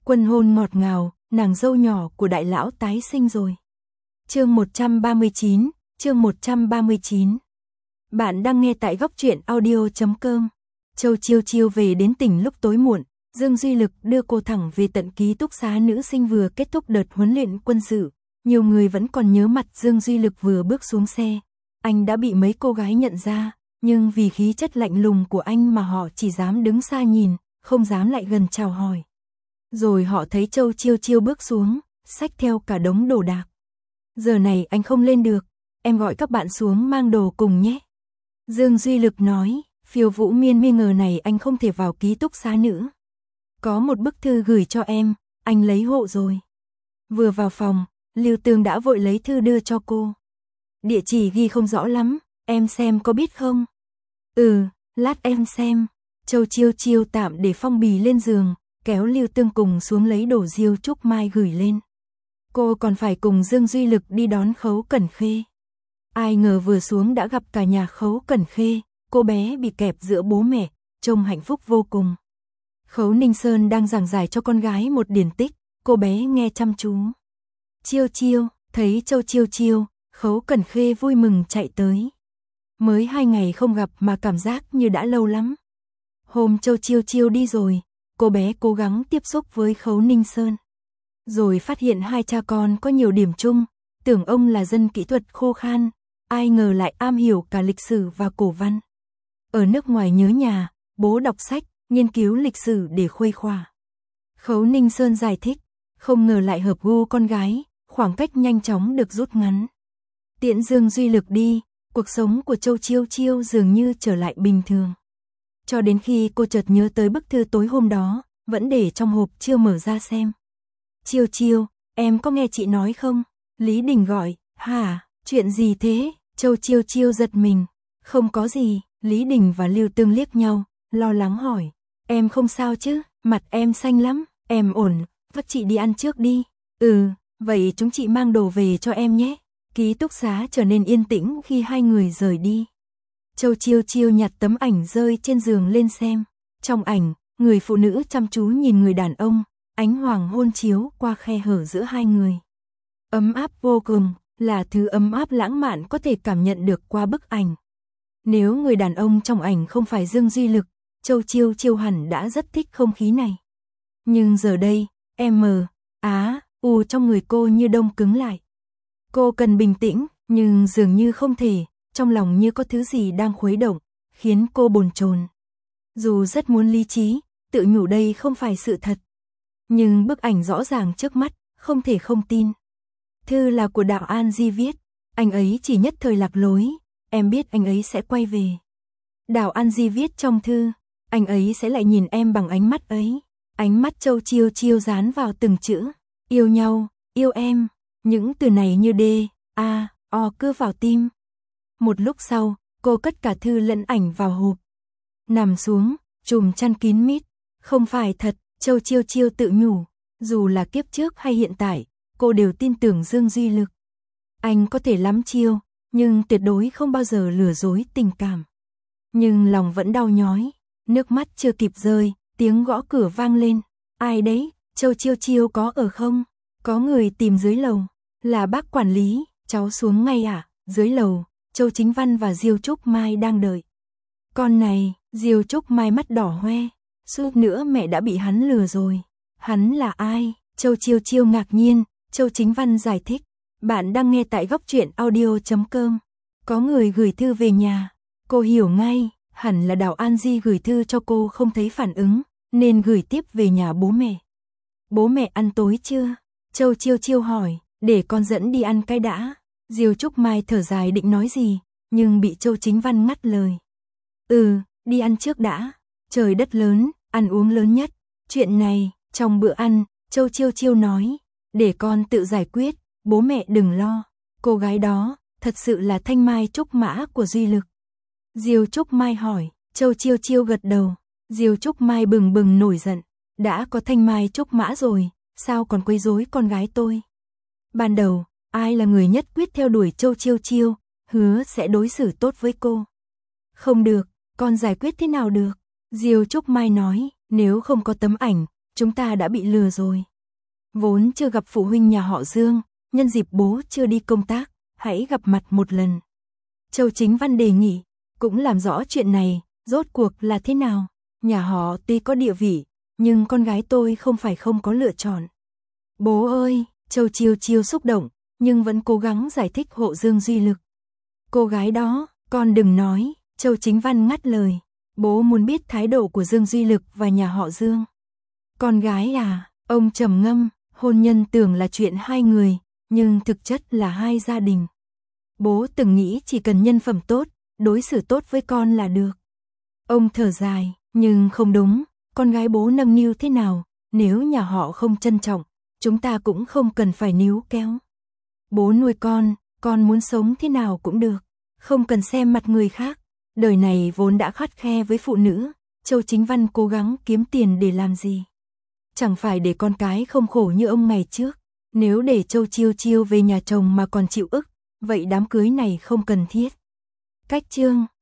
Quân hôn ngọt ngào, nàng dâu nhỏ của đại lão tái sinh rồi. Chương 139, chương 139. Bạn đang nghe tại góc truyện audio.com. Châu Chiêu Chiêu về đến tỉnh lúc tối muộn, Dương Duy Lực đưa cô thẳng về tận ký túc xá nữ sinh vừa kết thúc đợt huấn luyện quân sự. Nhiều người vẫn còn nhớ mặt Dương Duy Lực vừa bước xuống xe. Anh đã bị mấy cô gái nhận ra, nhưng vì khí chất lạnh lùng của anh mà họ chỉ dám đứng xa nhìn, không dám lại gần chào hỏi. Rồi họ thấy Châu Chiêu Chiêu bước xuống, xách theo cả đống đồ đạc. Giờ này anh không lên được, em gọi các bạn xuống mang đồ cùng nhé. Dương Duy Lực nói, phiêu vũ miên mi ngờ này anh không thể vào ký túc xá nữa. Có một bức thư gửi cho em, anh lấy hộ rồi. Vừa vào phòng, Lưu Tường đã vội lấy thư đưa cho cô. Địa chỉ ghi không rõ lắm, em xem có biết không? Lát em xem. Châu Chiêu Chiêu tạm để phong bì lên giường, kéo Lưu Tường cùng xuống lấy đồ Diêu Trúc Mai gửi lên. Cô còn phải cùng Dương Duy Lực đi đón Khấu Cẩn Khê. Ai ngờ vừa xuống đã gặp cả nhà Khấu Cẩn Khê, cô bé bị kẹp giữa bố mẹ, trông hạnh phúc vô cùng. Khấu Ninh Sơn đang giảng giải cho con gái một điển tích, cô bé nghe chăm chú. Chiêu Chiêu, thấy Châu Chiêu Chiêu, Khấu Cẩn Khê vui mừng chạy tới. Mới 2 ngày không gặp mà cảm giác như đã lâu lắm. Hôm Châu Chiêu Chiêu đi rồi, cô bé cố gắng tiếp xúc với Khấu Ninh Sơn. Rồi phát hiện hai cha con có nhiều điểm chung, tưởng ông là dân kỹ thuật khô khan, ai ngờ lại am hiểu cả lịch sử và cổ văn. Ở nước ngoài nhớ nhà, bố đọc sách, nghiên cứu lịch sử để khuây khỏa. Khấu Ninh Sơn giải thích, không ngờ lại hợp gu con gái, khoảng cách nhanh chóng được rút ngắn. Tiễn Dương Duy Lực đi, cuộc sống của Châu Chiêu Chiêu dường như trở lại bình thường. Cho đến khi cô chợt nhớ tới bức thư tối hôm đó, vẫn để trong hộp chưa mở ra xem. Chiêu Chiêu, em có nghe chị nói không? Lý Đình gọi, hả, chuyện gì thế? Châu Chiêu Chiêu giật mình, không có gì. Lý Đình và Lưu Tương liếc nhau, lo lắng hỏi, em không sao chứ, mặt em xanh lắm, em ổn, vắt chị đi ăn trước đi. Vậy chúng chị mang đồ về cho em nhé. Ký túc xá trở nên yên tĩnh khi hai người rời đi. Châu Chiêu Chiêu nhặt tấm ảnh rơi trên giường lên xem. Trong ảnh, người phụ nữ chăm chú nhìn người đàn ông, ánh hoàng hôn chiếu qua khe hở giữa hai người. Ấm áp vô cùng, là thứ ấm áp lãng mạn có thể cảm nhận được qua bức ảnh. Nếu người đàn ông trong ảnh không phải Dương Duy Lực, Châu Chiêu Chiêu hẳn đã rất thích không khí này. Nhưng giờ đây, trong người cô như đông cứng lại. Cô cần bình tĩnh, nhưng dường như không thể, trong lòng như có thứ gì đang khuấy động, khiến cô bồn chồn. Dù rất muốn lý trí, tự nhủ đây không phải sự thật. Nhưng bức ảnh rõ ràng trước mắt, không thể không tin. Thư là của Đạo An Di viết, anh ấy chỉ nhất thời lạc lối, em biết anh ấy sẽ quay về. Đạo An Di viết trong thư, anh ấy sẽ lại nhìn em bằng ánh mắt ấy. Ánh mắt Châu Chiêu Chiêu dán vào từng chữ, yêu nhau, yêu em, những từ này như cưa vào tim. Một lúc sau, cô cất cả thư lẫn ảnh vào hộp. Nằm xuống, chùm chăn kín mít, không phải thật, Châu Chiêu Chiêu tự nhủ, dù là kiếp trước hay hiện tại, cô đều tin tưởng Dương Duy Lực. Anh có thể lắm chiêu, nhưng tuyệt đối không bao giờ lừa dối tình cảm. Nhưng lòng vẫn đau nhói, nước mắt chưa kịp rơi, tiếng gõ cửa vang lên. Ai đấy, Châu Chiêu Chiêu có ở không? Có người tìm dưới lầu. Là bác quản lý, cháu xuống ngay à? Dưới lầu, Châu Chính Văn và Diêu Trúc Mai đang đợi. Con này, Diêu Trúc Mai mắt đỏ hoe, suýt nữa mẹ đã bị hắn lừa rồi. Hắn là ai? Châu Chiêu Chiêu ngạc nhiên, Châu Chính Văn giải thích. Bạn đang nghe tại góc truyện audio.com. Có người gửi thư về nhà. Cô hiểu ngay, hẳn là Đào An Di gửi thư cho cô không thấy phản ứng, nên gửi tiếp về nhà bố mẹ. Bố mẹ ăn tối chưa? Châu Chiêu Chiêu hỏi, để con dẫn đi ăn cái đã. Diêu Trúc Mai thở dài định nói gì, nhưng bị Châu Chính Văn ngắt lời. Đi ăn trước đã. Trời đất lớn, ăn uống lớn nhất. Chuyện này, trong bữa ăn, Châu Chiêu Chiêu nói, để con tự giải quyết, bố mẹ đừng lo. Cô gái đó, thật sự là thanh mai trúc mã của Duy Lực. Diêu Trúc Mai hỏi, Châu Chiêu Chiêu gật đầu. Diêu Trúc Mai bừng bừng nổi giận, đã có thanh mai trúc mã rồi, sao còn quấy rối con gái tôi? Ban đầu, ai là người nhất quyết theo đuổi Châu Chiêu Chiêu, hứa sẽ đối xử tốt với cô. Không được, con giải quyết thế nào được? Diêu Trúc Mai nói, nếu không có tấm ảnh, chúng ta đã bị lừa rồi. Vốn chưa gặp phụ huynh nhà họ Dương, nhân dịp bố chưa đi công tác, hãy gặp mặt một lần. Châu Chính Văn đề nghị, cũng làm rõ chuyện này, rốt cuộc là thế nào. Nhà họ tuy có địa vị, nhưng con gái tôi không phải không có lựa chọn. Bố ơi, Châu Chiêu Chiêu xúc động, nhưng vẫn cố gắng giải thích hộ Dương Duy Lực. Cô gái đó, con đừng nói, Châu Chính Văn ngắt lời. Bố muốn biết thái độ của Dương Duy Lực và nhà họ Dương. Con gái à, ông trầm ngâm, hôn nhân tưởng là chuyện hai người, nhưng thực chất là hai gia đình. Bố từng nghĩ chỉ cần nhân phẩm tốt, đối xử tốt với con là được. Ông thở dài, nhưng không đúng, con gái bố nâng niu thế nào, nếu nhà họ không trân trọng, chúng ta cũng không cần phải níu kéo. Bố nuôi con muốn sống thế nào cũng được, không cần xem mặt người khác. Đời này vốn đã khắt khe với phụ nữ, Châu Chính Văn cố gắng kiếm tiền để làm gì? Chẳng phải để con cái không khổ như ông ngày trước. Nếu để Châu Chiêu Chiêu về nhà chồng mà còn chịu ức, vậy đám cưới này không cần thiết. Cách chương